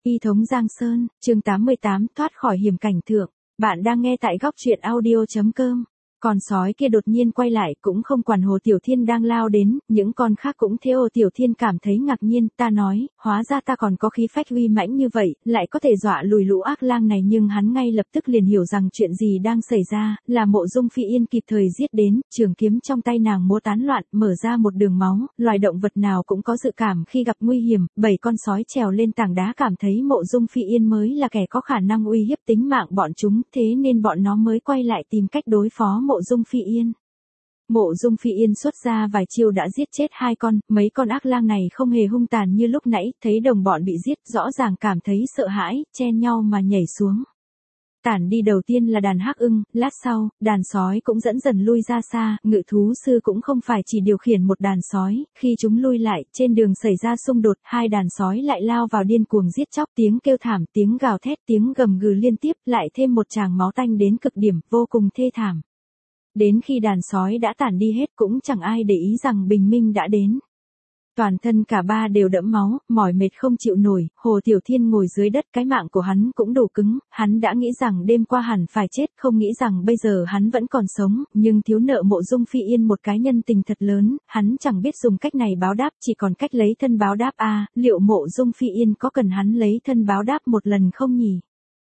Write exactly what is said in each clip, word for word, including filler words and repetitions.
Y thống Giang Sơn, chương tám mươi tám, thoát khỏi hiểm cảnh thượng. Bạn đang nghe tại góc truyện audio chấm com. Con sói kia đột nhiên quay lại cũng không quản Hồ Tiểu Thiên đang lao đến, những con khác cũng thế. Hồ Tiểu Thiên cảm thấy ngạc nhiên, ta nói, hóa ra ta còn có khí phách uy mãnh như vậy, lại có thể dọa lùi lũ ác lang này. Nhưng hắn ngay lập tức liền hiểu rằng chuyện gì đang xảy ra, là Mộ Dung Phi Yên kịp thời giết đến, trường kiếm trong tay nàng múa tán loạn, mở ra một đường máu. Loài động vật nào cũng có dự cảm khi gặp nguy hiểm, bảy con sói trèo lên tảng đá cảm thấy Mộ Dung Phi Yên mới là kẻ có khả năng uy hiếp tính mạng bọn chúng, thế nên bọn nó mới quay lại tìm cách đối phó Mộ Dung Phi Yên. Mộ Dung Phi Yên xuất ra vài chiêu đã giết chết hai con, mấy con ác lang này không hề hung tàn như lúc nãy, thấy đồng bọn bị giết rõ ràng cảm thấy sợ hãi, chen nhau mà nhảy xuống. Tản đi đầu tiên là đàn hắc ưng, lát sau, đàn sói cũng dẫn dần lui ra xa. Ngự thú sư cũng không phải chỉ điều khiển một đàn sói, khi chúng lui lại, trên đường xảy ra xung đột, hai đàn sói lại lao vào điên cuồng giết chóc, tiếng kêu thảm, tiếng gào thét, tiếng gầm gừ liên tiếp, lại thêm một tràng máu tanh đến cực điểm, vô cùng thê thảm. Đến khi đàn sói đã tản đi hết cũng chẳng ai để ý rằng bình minh đã đến. Toàn thân cả ba đều đẫm máu, mỏi mệt không chịu nổi. Hồ Tiểu Thiên ngồi dưới đất, cái mạng của hắn cũng đủ cứng, hắn đã nghĩ rằng đêm qua hẳn phải chết, không nghĩ rằng bây giờ hắn vẫn còn sống, nhưng thiếu nợ Mộ Dung Phi Yên một cái nhân tình thật lớn, hắn chẳng biết dùng cách này báo đáp, chỉ còn cách lấy thân báo đáp. A, à, liệu Mộ Dung Phi Yên có cần hắn lấy thân báo đáp một lần không nhỉ?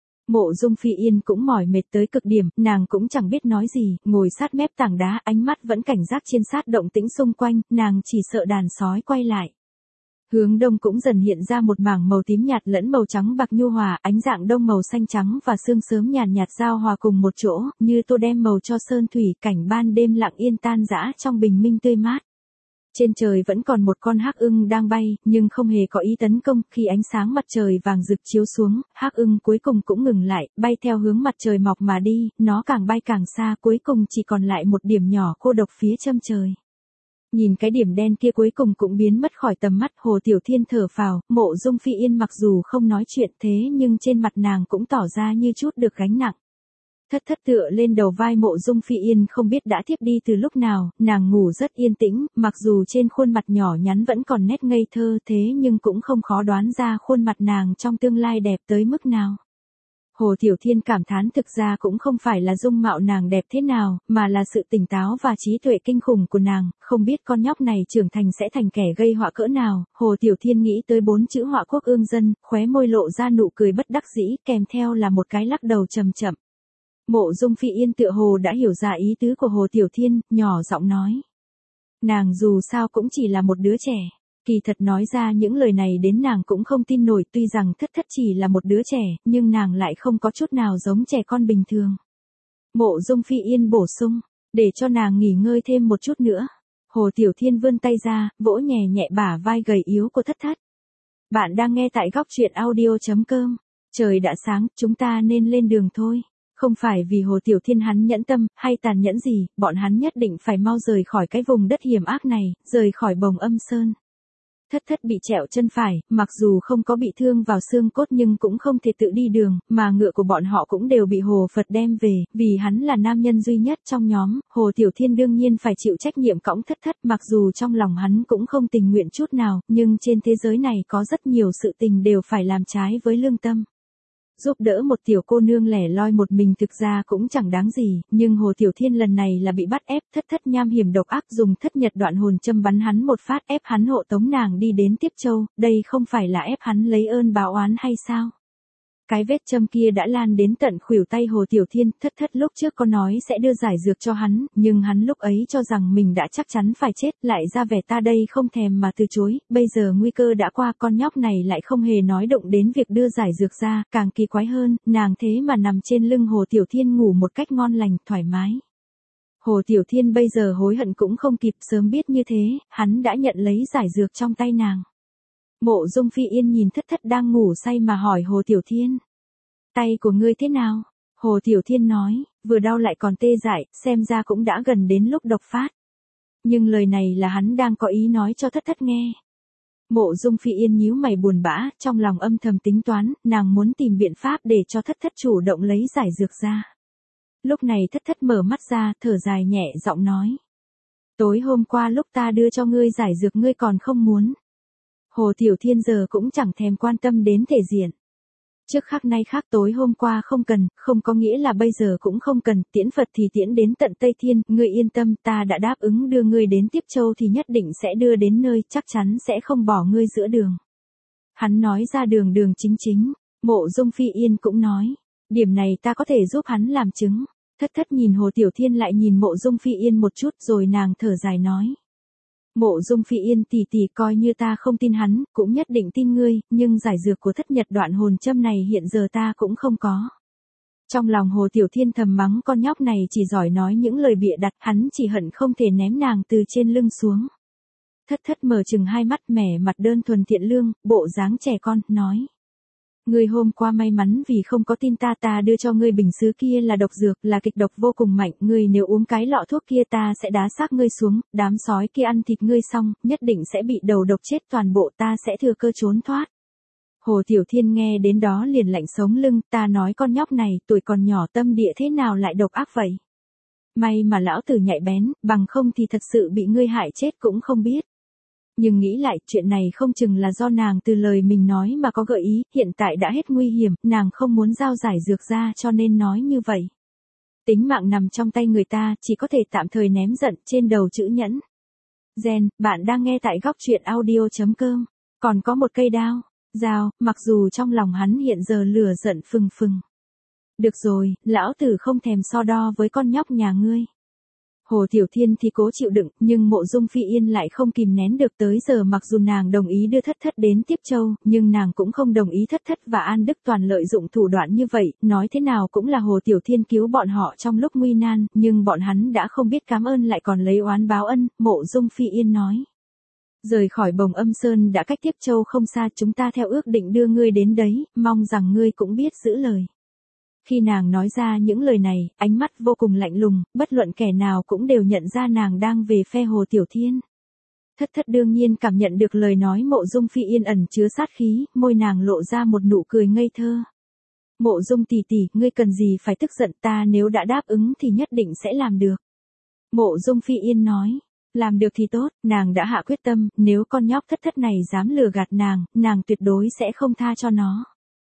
Mộ Dung Phi Yên cũng mỏi mệt tới cực điểm, nàng cũng chẳng biết nói gì, ngồi sát mép tảng đá, ánh mắt vẫn cảnh giác chiên sát động tĩnh xung quanh, nàng chỉ sợ đàn sói quay lại. Hướng đông cũng dần hiện ra một mảng màu tím nhạt lẫn màu trắng bạc nhu hòa, ánh dạng đông màu xanh trắng và sương sớm nhàn nhạt giao hòa cùng một chỗ, như tô đem màu cho sơn thủy, cảnh ban đêm lặng yên tan rã trong bình minh tươi mát. Trên trời vẫn còn một con hắc ưng đang bay, nhưng không hề có ý tấn công. Khi ánh sáng mặt trời vàng rực chiếu xuống, hắc ưng cuối cùng cũng ngừng lại, bay theo hướng mặt trời mọc mà đi, nó càng bay càng xa, cuối cùng chỉ còn lại một điểm nhỏ cô độc phía chân trời. Nhìn cái điểm đen kia cuối cùng cũng biến mất khỏi tầm mắt, Hồ Tiểu Thiên thở phào. Mộ Dung Phi Yên mặc dù không nói chuyện thế nhưng trên mặt nàng cũng tỏ ra như chút được gánh nặng. Thất thất tựa lên đầu vai Mộ Dung Phi Yên, không biết đã thiếp đi từ lúc nào, nàng ngủ rất yên tĩnh, mặc dù trên khuôn mặt nhỏ nhắn vẫn còn nét ngây thơ thế nhưng cũng không khó đoán ra khuôn mặt nàng trong tương lai đẹp tới mức nào. Hồ Tiểu Thiên cảm thán thực ra cũng không phải là dung mạo nàng đẹp thế nào, mà là sự tỉnh táo và trí tuệ kinh khủng của nàng, không biết con nhóc này trưởng thành sẽ thành kẻ gây họa cỡ nào. Hồ Tiểu Thiên nghĩ tới bốn chữ họa quốc ương dân, khóe môi lộ ra nụ cười bất đắc dĩ, kèm theo là một cái lắc đầu chậm chậm. Mộ Dung Phi Yên tựa hồ đã hiểu ra ý tứ của Hồ Tiểu Thiên, nhỏ giọng nói. Nàng dù sao cũng chỉ là một đứa trẻ. Kỳ thật nói ra những lời này đến nàng cũng không tin nổi, tuy rằng thất thất chỉ là một đứa trẻ, nhưng nàng lại không có chút nào giống trẻ con bình thường. Mộ Dung Phi Yên bổ sung, để cho nàng nghỉ ngơi thêm một chút nữa. Hồ Tiểu Thiên vươn tay ra, vỗ nhẹ nhẹ bả vai gầy yếu của thất thất. Bạn đang nghe tại góc truyện audio chấm com. Trời đã sáng, chúng ta nên lên đường thôi. Không phải vì Hồ Tiểu Thiên hắn nhẫn tâm, hay tàn nhẫn gì, bọn hắn nhất định phải mau rời khỏi cái vùng đất hiểm ác này, rời khỏi Bồng Âm Sơn. Thất thất bị trẹo chân phải, mặc dù không có bị thương vào xương cốt nhưng cũng không thể tự đi đường, mà ngựa của bọn họ cũng đều bị Hồ Phật đem về, vì hắn là nam nhân duy nhất trong nhóm, Hồ Tiểu Thiên đương nhiên phải chịu trách nhiệm cõng thất thất, mặc dù trong lòng hắn cũng không tình nguyện chút nào, nhưng trên thế giới này có rất nhiều sự tình đều phải làm trái với lương tâm. Giúp đỡ một tiểu cô nương lẻ loi một mình thực ra cũng chẳng đáng gì, nhưng Hồ Tiểu Thiên lần này là bị bắt ép, thất thất nham hiểm độc ác dùng thất nhật đoạn hồn châm bắn hắn một phát, ép hắn hộ tống nàng đi đến Tiếp Châu, đây không phải là ép hắn lấy ơn báo oán hay sao? Cái vết châm kia đã lan đến tận khuỷu tay Hồ Tiểu Thiên, thất thất lúc trước có nói sẽ đưa giải dược cho hắn, nhưng hắn lúc ấy cho rằng mình đã chắc chắn phải chết, lại ra vẻ ta đây không thèm mà từ chối, bây giờ nguy cơ đã qua, con nhóc này lại không hề nói động đến việc đưa giải dược ra, càng kỳ quái hơn, nàng thế mà nằm trên lưng Hồ Tiểu Thiên ngủ một cách ngon lành, thoải mái. Hồ Tiểu Thiên bây giờ hối hận cũng không kịp, sớm biết như thế, hắn đã nhận lấy giải dược trong tay nàng. Mộ Dung Phi Yên nhìn thất thất đang ngủ say mà hỏi Hồ Tiểu Thiên. Tay của ngươi thế nào? Hồ Tiểu Thiên nói, vừa đau lại còn tê dại, xem ra cũng đã gần đến lúc độc phát. Nhưng lời này là hắn đang có ý nói cho thất thất nghe. Mộ Dung Phi Yên nhíu mày buồn bã, trong lòng âm thầm tính toán, nàng muốn tìm biện pháp để cho thất thất chủ động lấy giải dược ra. Lúc này thất thất mở mắt ra, thở dài nhẹ giọng nói. Tối hôm qua lúc ta đưa cho ngươi giải dược ngươi còn không muốn. Hồ Tiểu Thiên giờ cũng chẳng thèm quan tâm đến thể diện. Trước khác nay khác, tối hôm qua không cần, không có nghĩa là bây giờ cũng không cần, tiễn Phật thì tiễn đến tận Tây Thiên, ngươi yên tâm, ta đã đáp ứng đưa ngươi đến Tiếp Châu thì nhất định sẽ đưa đến nơi, chắc chắn sẽ không bỏ ngươi giữa đường. Hắn nói ra đường đường chính chính, Mộ Dung Phi Yên cũng nói, điểm này ta có thể giúp hắn làm chứng. Thất thất nhìn Hồ Tiểu Thiên lại nhìn Mộ Dung Phi Yên một chút rồi nàng thở dài nói. Mộ Dung Phi Yên tỷ tỷ, coi như ta không tin hắn, cũng nhất định tin ngươi, nhưng giải dược của thất nhật đoạn hồn châm này hiện giờ ta cũng không có. Trong lòng Hồ Tiểu Thiên thầm mắng con nhóc này chỉ giỏi nói những lời bịa đặt, hắn chỉ hận không thể ném nàng từ trên lưng xuống. Thất thất mở chừng hai mắt, mẻ mặt đơn thuần thiện lương, bộ dáng trẻ con, nói. Ngươi hôm qua may mắn vì không có tin ta, ta đưa cho ngươi bình sứ kia là độc dược, là kịch độc vô cùng mạnh, ngươi nếu uống cái lọ thuốc kia ta sẽ đá xác ngươi xuống, đám sói kia ăn thịt ngươi xong, nhất định sẽ bị đầu độc chết toàn bộ, ta sẽ thừa cơ trốn thoát. Hồ Tiểu Thiên nghe đến đó liền lạnh sống lưng, ta nói con nhóc này, tuổi còn nhỏ tâm địa thế nào lại độc ác vậy? May mà lão tử nhạy bén, bằng không thì thật sự bị ngươi hại chết cũng không biết. Nhưng nghĩ lại, chuyện này không chừng là do nàng từ lời mình nói mà có gợi ý, hiện tại đã hết nguy hiểm, nàng không muốn giao giải dược ra cho nên nói như vậy. Tính mạng nằm trong tay người ta, chỉ có thể tạm thời ném giận trên đầu chữ nhẫn. Gen, bạn đang nghe tại góc truyện audio.com, còn có một cây đao, dao, mặc dù trong lòng hắn hiện giờ lửa giận phừng phừng. Được rồi, lão tử không thèm so đo với con nhóc nhà ngươi. Hồ Tiểu Thiên thì cố chịu đựng, nhưng Mộ Dung Phi Yên lại không kìm nén được, tới giờ mặc dù nàng đồng ý đưa thất thất đến Tiếp Châu, nhưng nàng cũng không đồng ý thất thất và An Đức Toàn lợi dụng thủ đoạn như vậy, nói thế nào cũng là Hồ Tiểu Thiên cứu bọn họ trong lúc nguy nan, nhưng bọn hắn đã không biết cảm ơn lại còn lấy oán báo ân, Mộ Dung Phi Yên nói. Rời khỏi Bồng Âm Sơn đã cách Tiếp Châu không xa, chúng ta theo ước định đưa ngươi đến đấy, mong rằng ngươi cũng biết giữ lời. Khi nàng nói ra những lời này, ánh mắt vô cùng lạnh lùng, bất luận kẻ nào cũng đều nhận ra nàng đang về phe Hồ Tiểu Thiên. Thất thất đương nhiên cảm nhận được lời nói Mộ Dung Phi Yên ẩn chứa sát khí, môi nàng lộ ra một nụ cười ngây thơ. Mộ Dung tỷ tỷ, ngươi cần gì phải tức giận, ta nếu đã đáp ứng thì nhất định sẽ làm được. Mộ Dung Phi Yên nói, làm được thì tốt, nàng đã hạ quyết tâm, nếu con nhóc thất thất này dám lừa gạt nàng, nàng tuyệt đối sẽ không tha cho nó.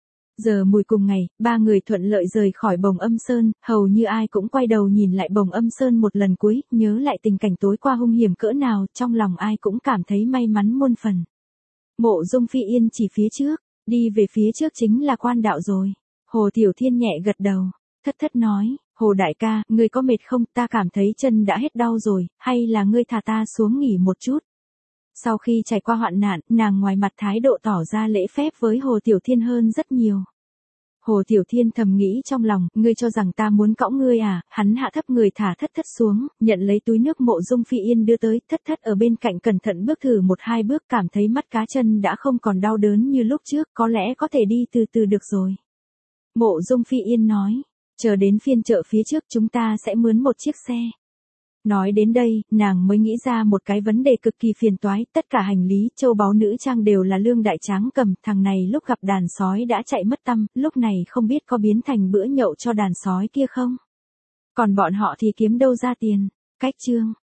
Giờ mùi cùng ngày, ba người thuận lợi rời khỏi Bồng Âm Sơn, hầu như ai cũng quay đầu nhìn lại Bồng Âm Sơn một lần cuối, nhớ lại tình cảnh tối qua hung hiểm cỡ nào, trong lòng ai cũng cảm thấy may mắn muôn phần. Mộ Dung Phi Yên chỉ phía trước, đi về phía trước chính là quan đạo rồi. Hồ Tiểu Thiên nhẹ gật đầu, thất thất nói, Hồ đại ca, ngươi có mệt không, ta cảm thấy chân đã hết đau rồi, hay là ngươi thả ta xuống nghỉ một chút. Sau khi trải qua hoạn nạn, nàng ngoài mặt thái độ tỏ ra lễ phép với Hồ Tiểu Thiên hơn rất nhiều. Hồ Tiểu Thiên thầm nghĩ trong lòng, ngươi cho rằng ta muốn cõng ngươi à, hắn hạ thấp người thả thất thất xuống, nhận lấy túi nước Mộ Dung Phi Yên đưa tới, thất thất ở bên cạnh cẩn thận bước thử một hai bước, cảm thấy mắt cá chân đã không còn đau đớn như lúc trước, có lẽ có thể đi từ từ được rồi. Mộ Dung Phi Yên nói, chờ đến phiên chợ phía trước chúng ta sẽ mướn một chiếc xe. Nói đến đây, nàng mới nghĩ ra một cái vấn đề cực kỳ phiền toái, tất cả hành lý, châu báu nữ trang đều là Lương Đại Tráng cầm, thằng này lúc gặp đàn sói đã chạy mất tăm, lúc này không biết có biến thành bữa nhậu cho đàn sói kia không? Còn bọn họ thì kiếm đâu ra tiền? Cách chương